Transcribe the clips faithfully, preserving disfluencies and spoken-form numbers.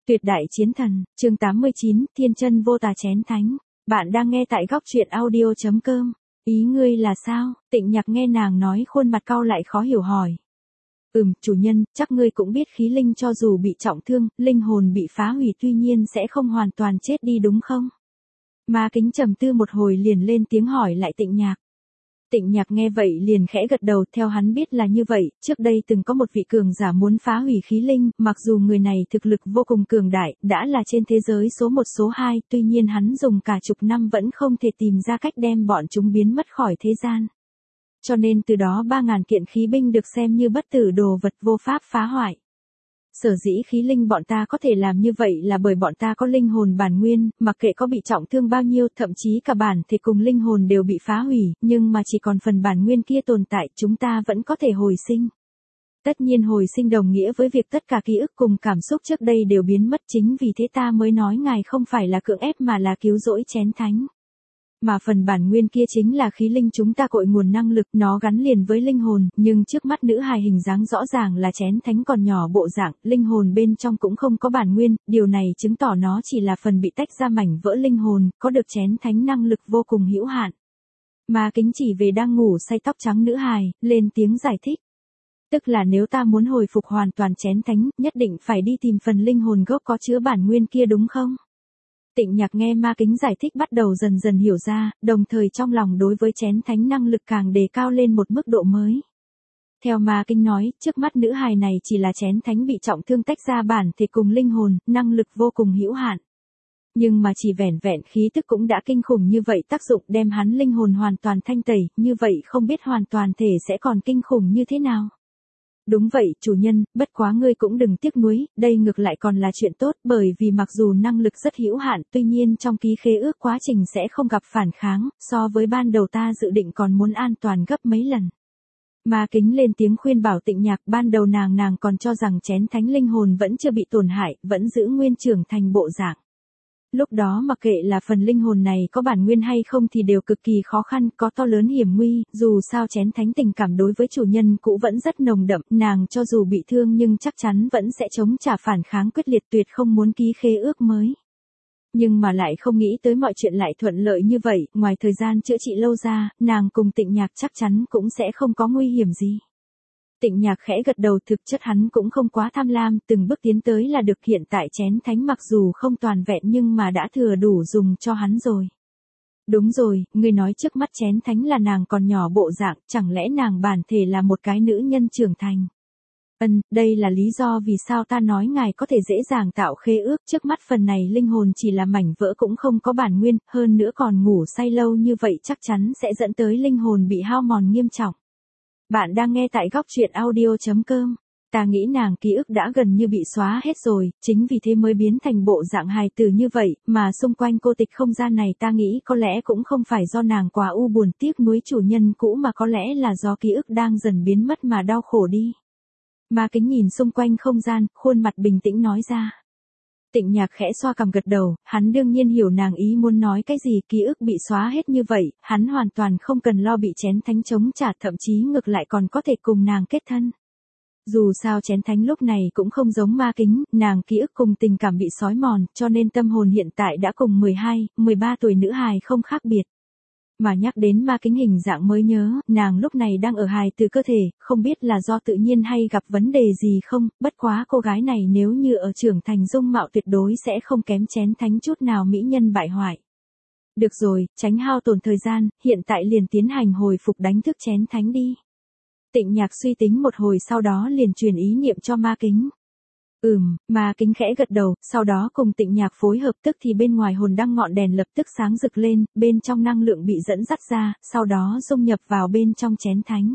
Tuyệt đại chiến thần, chương tám mươi chín, thiên chân vô tà chén thánh. Bạn đang nghe tại góc truyện audio chấm com. Ý ngươi là sao? Tịnh Nhạc nghe nàng nói khuôn mặt cau lại khó hiểu hỏi. Ừm, chủ nhân, chắc ngươi cũng biết khí linh cho dù bị trọng thương, linh hồn bị phá hủy tuy nhiên sẽ không hoàn toàn chết đi đúng không? Ma Kính trầm tư một hồi liền lên tiếng hỏi lại Tịnh Nhạc. Tịnh Nhạc nghe vậy liền khẽ gật đầu, theo hắn biết là như vậy, trước đây từng có một vị cường giả muốn phá hủy khí linh, mặc dù người này thực lực vô cùng cường đại, đã là trên thế giới số một số hai, tuy nhiên hắn dùng cả chục năm vẫn không thể tìm ra cách đem bọn chúng biến mất khỏi thế gian. Cho nên từ đó ba ngàn kiện khí binh được xem như bất tử đồ vật vô pháp phá hoại. Sở dĩ khí linh bọn ta có thể làm như vậy là bởi bọn ta có linh hồn bản nguyên, mặc kệ có bị trọng thương bao nhiêu, thậm chí cả bản thể cùng linh hồn đều bị phá hủy, nhưng mà chỉ còn phần bản nguyên kia tồn tại, chúng ta vẫn có thể hồi sinh. Tất nhiên hồi sinh đồng nghĩa với việc tất cả ký ức cùng cảm xúc trước đây đều biến mất, chính vì thế ta mới nói ngài không phải là cưỡng ép mà là cứu rỗi chén thánh. Mà phần bản nguyên kia chính là khí linh chúng ta cội nguồn năng lực, nó gắn liền với linh hồn, nhưng trước mắt nữ hài hình dáng rõ ràng là chén thánh còn nhỏ bộ dạng, linh hồn bên trong cũng không có bản nguyên, điều này chứng tỏ nó chỉ là phần bị tách ra mảnh vỡ linh hồn, có được chén thánh năng lực vô cùng hữu hạn. Ma Kính chỉ về đang ngủ say tóc trắng nữ hài, lên tiếng giải thích. Tức là nếu ta muốn hồi phục hoàn toàn chén thánh, nhất định phải đi tìm phần linh hồn gốc có chứa bản nguyên kia đúng không? Tịnh Nhạc nghe Ma Kính giải thích bắt đầu dần dần hiểu ra, đồng thời trong lòng đối với chén thánh năng lực càng đề cao lên một mức độ mới. Theo Ma Kính nói, trước mắt nữ hài này chỉ là chén thánh bị trọng thương tách ra bản thể cùng linh hồn, năng lực vô cùng hữu hạn. Nhưng mà chỉ vẻn vẹn khí tức cũng đã kinh khủng như vậy, tác dụng đem hắn linh hồn hoàn toàn thanh tẩy, như vậy không biết hoàn toàn thể sẽ còn kinh khủng như thế nào. Đúng vậy, chủ nhân, bất quá ngươi cũng đừng tiếc nuối, đây ngược lại còn là chuyện tốt, bởi vì mặc dù năng lực rất hữu hạn, tuy nhiên trong ký khế ước quá trình sẽ không gặp phản kháng, so với ban đầu ta dự định còn muốn an toàn gấp mấy lần. Ma Kính lên tiếng khuyên bảo Tịnh Nhạc, ban đầu nàng nàng còn cho rằng chén thánh linh hồn vẫn chưa bị tổn hại, vẫn giữ nguyên trưởng thành bộ dạng. Lúc đó mặc kệ là phần linh hồn này có bản nguyên hay không thì đều cực kỳ khó khăn, có to lớn hiểm nguy, dù sao chén thánh tình cảm đối với chủ nhân cũ vẫn rất nồng đậm, nàng cho dù bị thương nhưng chắc chắn vẫn sẽ chống trả phản kháng quyết liệt, tuyệt không muốn ký khế ước mới. Nhưng mà lại không nghĩ tới mọi chuyện lại thuận lợi như vậy, ngoài thời gian chữa trị lâu ra, nàng cùng Tịnh Nhạc chắc chắn cũng sẽ không có nguy hiểm gì. Tịnh Nhạc khẽ gật đầu, thực chất hắn cũng không quá tham lam, từng bước tiến tới là được, hiện tại chén thánh mặc dù không toàn vẹn nhưng mà đã thừa đủ dùng cho hắn rồi. Đúng rồi, ngươi nói trước mắt chén thánh là nàng còn nhỏ bộ dạng, chẳng lẽ nàng bản thể là một cái nữ nhân trưởng thành? Ừm, đây là lý do vì sao ta nói ngài có thể dễ dàng tạo khế ước, trước mắt phần này linh hồn chỉ là mảnh vỡ cũng không có bản nguyên, hơn nữa còn ngủ say lâu như vậy chắc chắn sẽ dẫn tới linh hồn bị hao mòn nghiêm trọng. Bạn đang nghe tại góc truyện audio chấm com. Ta nghĩ nàng ký ức đã gần như bị xóa hết rồi, chính vì thế mới biến thành bộ dạng hài tử như vậy, mà xung quanh cô tịch không gian này ta nghĩ có lẽ cũng không phải do nàng quá u buồn tiếc nuối chủ nhân cũ mà có lẽ là do ký ức đang dần biến mất mà đau khổ đi. Ma Kính nhìn xung quanh không gian, khuôn mặt bình tĩnh nói ra. Tịnh Nhạc khẽ xoa cằm gật đầu, hắn đương nhiên hiểu nàng ý muốn nói cái gì, ký ức bị xóa hết như vậy, hắn hoàn toàn không cần lo bị chén thánh chống trả, thậm chí ngược lại còn có thể cùng nàng kết thân. Dù sao chén thánh lúc này cũng không giống Ma Kính, nàng ký ức cùng tình cảm bị xói mòn, cho nên tâm hồn hiện tại đã cùng mười hai, mười ba tuổi nữ hài không khác biệt. Mà nhắc đến Ma Kính hình dạng mới nhớ, nàng lúc này đang ở hài từ cơ thể, không biết là do tự nhiên hay gặp vấn đề gì không, bất quá cô gái này nếu như ở trưởng thành dung mạo tuyệt đối sẽ không kém chén thánh chút nào mỹ nhân bại hoại. Được rồi, tránh hao tổn thời gian, hiện tại liền tiến hành hồi phục đánh thức chén thánh đi. Tịnh Nhạc suy tính một hồi sau đó liền truyền ý niệm cho Ma Kính. Ừm, Ma Kính khẽ gật đầu, sau đó cùng Tịnh Nhạc phối hợp, tức thì bên ngoài hồn đăng ngọn đèn lập tức sáng rực lên, bên trong năng lượng bị dẫn dắt ra, sau đó dung nhập vào bên trong chén thánh.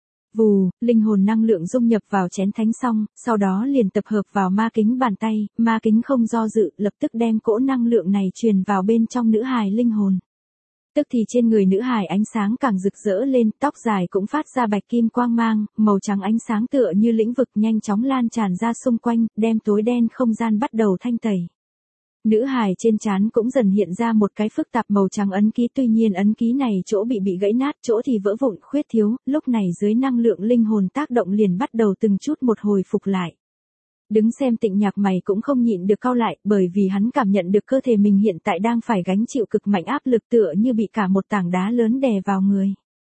Vù, linh hồn năng lượng dung nhập vào chén thánh xong, sau đó liền tập hợp vào Ma Kính bàn tay, Ma Kính không do dự, lập tức đem cỗ năng lượng này truyền vào bên trong nữ hài linh hồn. Tức thì trên người nữ hài ánh sáng càng rực rỡ lên, tóc dài cũng phát ra bạch kim quang mang, màu trắng ánh sáng tựa như lĩnh vực nhanh chóng lan tràn ra xung quanh, đem tối đen không gian bắt đầu thanh tẩy. Nữ hài trên trán cũng dần hiện ra một cái phức tạp màu trắng ấn ký, tuy nhiên ấn ký này chỗ bị bị gãy nát, chỗ thì vỡ vụn khuyết thiếu, lúc này dưới năng lượng linh hồn tác động liền bắt đầu từng chút một hồi phục lại. Đứng xem Tịnh Nhạc mày cũng không nhịn được cau lại, bởi vì hắn cảm nhận được cơ thể mình hiện tại đang phải gánh chịu cực mạnh áp lực tựa như bị cả một tảng đá lớn đè vào người.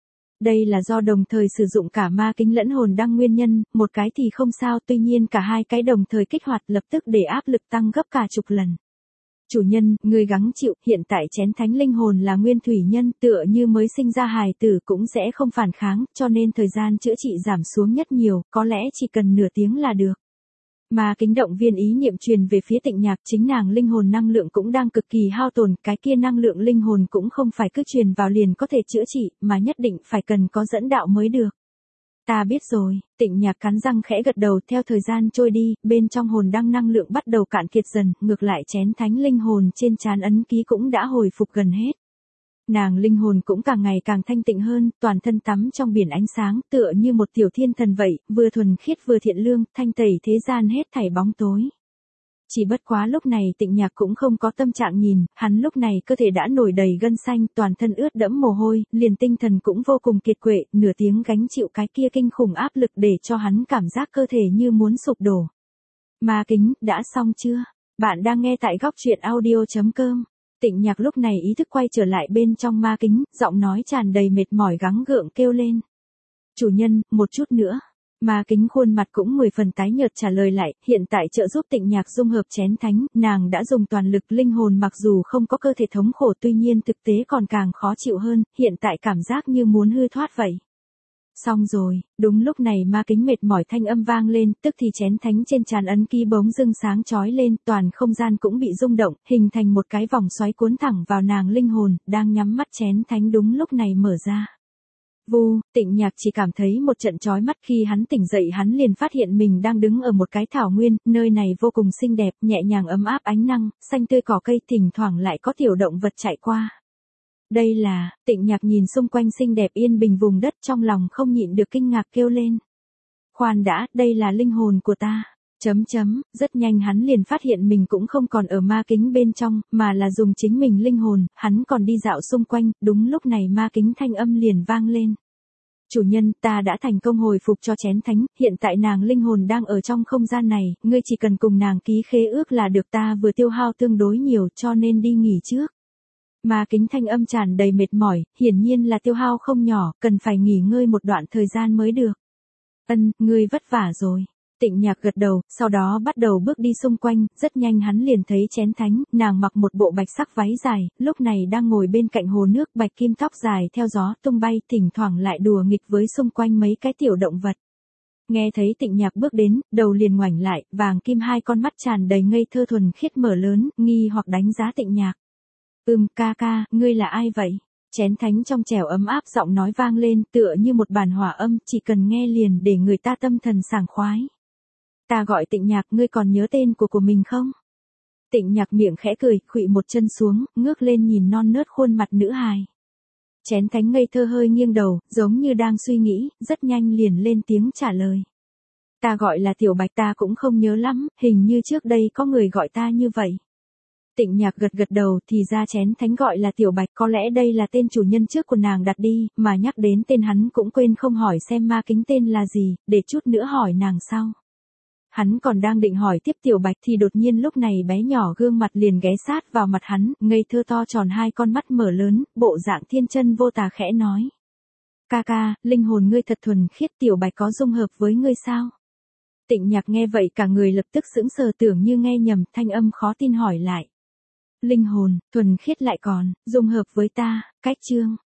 Đây là do đồng thời sử dụng cả ma kính lẫn hồn đăng nguyên nhân, một cái thì không sao, tuy nhiên cả hai cái đồng thời kích hoạt lập tức để áp lực tăng gấp cả chục lần. Chủ nhân, người gắng chịu, hiện tại chén thánh linh hồn là nguyên thủy nhân, tựa như mới sinh ra hài tử cũng sẽ không phản kháng, cho nên thời gian chữa trị giảm xuống nhất nhiều, có lẽ chỉ cần nửa tiếng là được. Mà kính động viên ý niệm truyền về phía Tịnh Nhạc, chính nàng linh hồn năng lượng cũng đang cực kỳ hao tổn, cái kia năng lượng linh hồn cũng không phải cứ truyền vào liền có thể chữa trị, mà nhất định phải cần có dẫn đạo mới được. Ta biết rồi, Tịnh Nhạc cắn răng khẽ gật đầu, theo thời gian trôi đi, bên trong hồn đăng năng lượng bắt đầu cạn kiệt dần, ngược lại chén thánh linh hồn trên trán ấn ký cũng đã hồi phục gần hết. Nàng linh hồn cũng càng ngày càng thanh tịnh hơn, toàn thân tắm trong biển ánh sáng, tựa như một tiểu thiên thần vậy, vừa thuần khiết vừa thiện lương, thanh tẩy thế gian hết thảy bóng tối. Chỉ bất quá lúc này Tịnh Nhạc cũng không có tâm trạng nhìn, hắn lúc này cơ thể đã nổi đầy gân xanh, toàn thân ướt đẫm mồ hôi, liền tinh thần cũng vô cùng kiệt quệ, nửa tiếng gánh chịu cái kia kinh khủng áp lực để cho hắn cảm giác cơ thể như muốn sụp đổ. Ma kính, đã xong chưa? Bạn đang nghe tại góc truyện audio chấm com. Tịnh Nhạc lúc này ý thức quay trở lại bên trong ma kính, giọng nói tràn đầy mệt mỏi gắng gượng kêu lên. Chủ nhân, một chút nữa. Ma kính khuôn mặt cũng mười phần tái nhợt trả lời lại, hiện tại trợ giúp Tịnh Nhạc dung hợp chén thánh, nàng đã dùng toàn lực linh hồn mặc dù không có cơ thể thống khổ tuy nhiên thực tế còn càng khó chịu hơn, hiện tại cảm giác như muốn hư thoát vậy. Xong rồi, đúng lúc này ma kính mệt mỏi thanh âm vang lên, tức thì chén thánh trên trán ấn ký bỗng dưng sáng chói lên, toàn không gian cũng bị rung động, hình thành một cái vòng xoáy cuốn thẳng vào nàng linh hồn, đang nhắm mắt chén thánh đúng lúc này mở ra. Vu, Tịnh Nhạc chỉ cảm thấy một trận chói mắt, khi hắn tỉnh dậy hắn liền phát hiện mình đang đứng ở một cái thảo nguyên, nơi này vô cùng xinh đẹp, nhẹ nhàng ấm áp ánh năng, xanh tươi cỏ cây, thỉnh thoảng lại có tiểu động vật chạy qua. Đây là, Tịnh Nhạc nhìn xung quanh xinh đẹp yên bình vùng đất, trong lòng không nhịn được kinh ngạc kêu lên. Khoan đã, đây là linh hồn của ta. Chấm chấm, rất nhanh hắn liền phát hiện mình cũng không còn ở ma kính bên trong, mà là dùng chính mình linh hồn, hắn còn đi dạo xung quanh, đúng lúc này ma kính thanh âm liền vang lên. Chủ nhân, ta đã thành công hồi phục cho chén thánh, hiện tại nàng linh hồn đang ở trong không gian này, ngươi chỉ cần cùng nàng ký khế ước là được, ta vừa tiêu hao tương đối nhiều cho nên đi nghỉ trước. Ma kính thanh âm tràn đầy mệt mỏi, hiển nhiên là tiêu hao không nhỏ, cần phải nghỉ ngơi một đoạn thời gian mới được. Ân, ngươi vất vả rồi. Tịnh Nhạc gật đầu, sau đó bắt đầu bước đi xung quanh, rất nhanh hắn liền thấy chén thánh, nàng mặc một bộ bạch sắc váy dài, lúc này đang ngồi bên cạnh hồ nước, bạch kim tóc dài theo gió tung bay, thỉnh thoảng lại đùa nghịch với xung quanh mấy cái tiểu động vật. Nghe thấy Tịnh Nhạc bước đến, đầu liền ngoảnh lại, vàng kim hai con mắt tràn đầy ngây thơ thuần khiết mở lớn, nghi hoặc đánh giá Tịnh Nhạc. Ừm, ca ca, ngươi là ai vậy? Chén thánh trong trẻo ấm áp giọng nói vang lên, tựa như một bản hòa âm, chỉ cần nghe liền để người ta tâm thần sảng khoái. Ta gọi Tịnh Nhạc, ngươi còn nhớ tên của của mình không? Tịnh Nhạc miệng khẽ cười, khuỵu một chân xuống, ngước lên nhìn non nớt khuôn mặt nữ hài. Chén thánh ngây thơ hơi nghiêng đầu, giống như đang suy nghĩ, rất nhanh liền lên tiếng trả lời. Ta gọi là Tiểu Bạch, ta cũng không nhớ lắm, hình như trước đây có người gọi ta như vậy. Tịnh Nhạc gật gật đầu, thì ra chén thánh gọi là Tiểu Bạch, có lẽ đây là tên chủ nhân trước của nàng đặt đi, mà nhắc đến tên hắn cũng quên không hỏi xem ma kính tên là gì, để chút nữa hỏi nàng sau. Hắn còn đang định hỏi tiếp Tiểu Bạch thì đột nhiên lúc này bé nhỏ gương mặt liền ghé sát vào mặt hắn, ngây thơ to tròn hai con mắt mở lớn, bộ dạng thiên chân vô tà khẽ nói. Ca ca, linh hồn ngươi thật thuần khiết, Tiểu Bạch có dung hợp với ngươi sao? Tịnh Nhạc nghe vậy cả người lập tức sững sờ, tưởng như nghe nhầm, thanh âm khó tin hỏi lại. Linh hồn, thuần khiết lại còn, dung hợp với ta, cách chương.